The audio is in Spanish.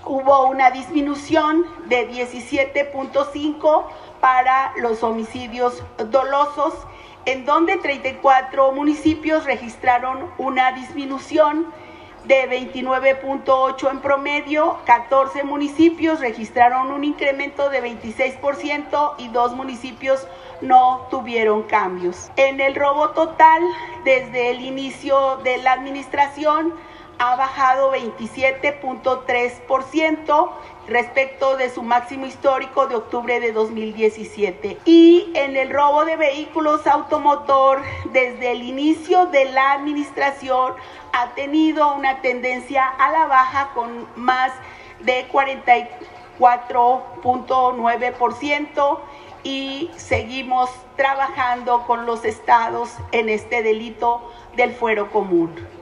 hubo una disminución de 17.5 para los homicidios dolosos, en donde 34 municipios registraron una disminución de 29.8 en promedio, 14 municipios registraron un incremento de 26% y 2 municipios no tuvieron cambios. En el robo total, desde el inicio de la administración, ha bajado 27.3% respecto de su máximo histórico de octubre de 2017. Y en el robo de vehículos automotor, desde el inicio de la administración, ha tenido una tendencia a la baja con más de 44.9% y seguimos trabajando con los estados en este delito del fuero común.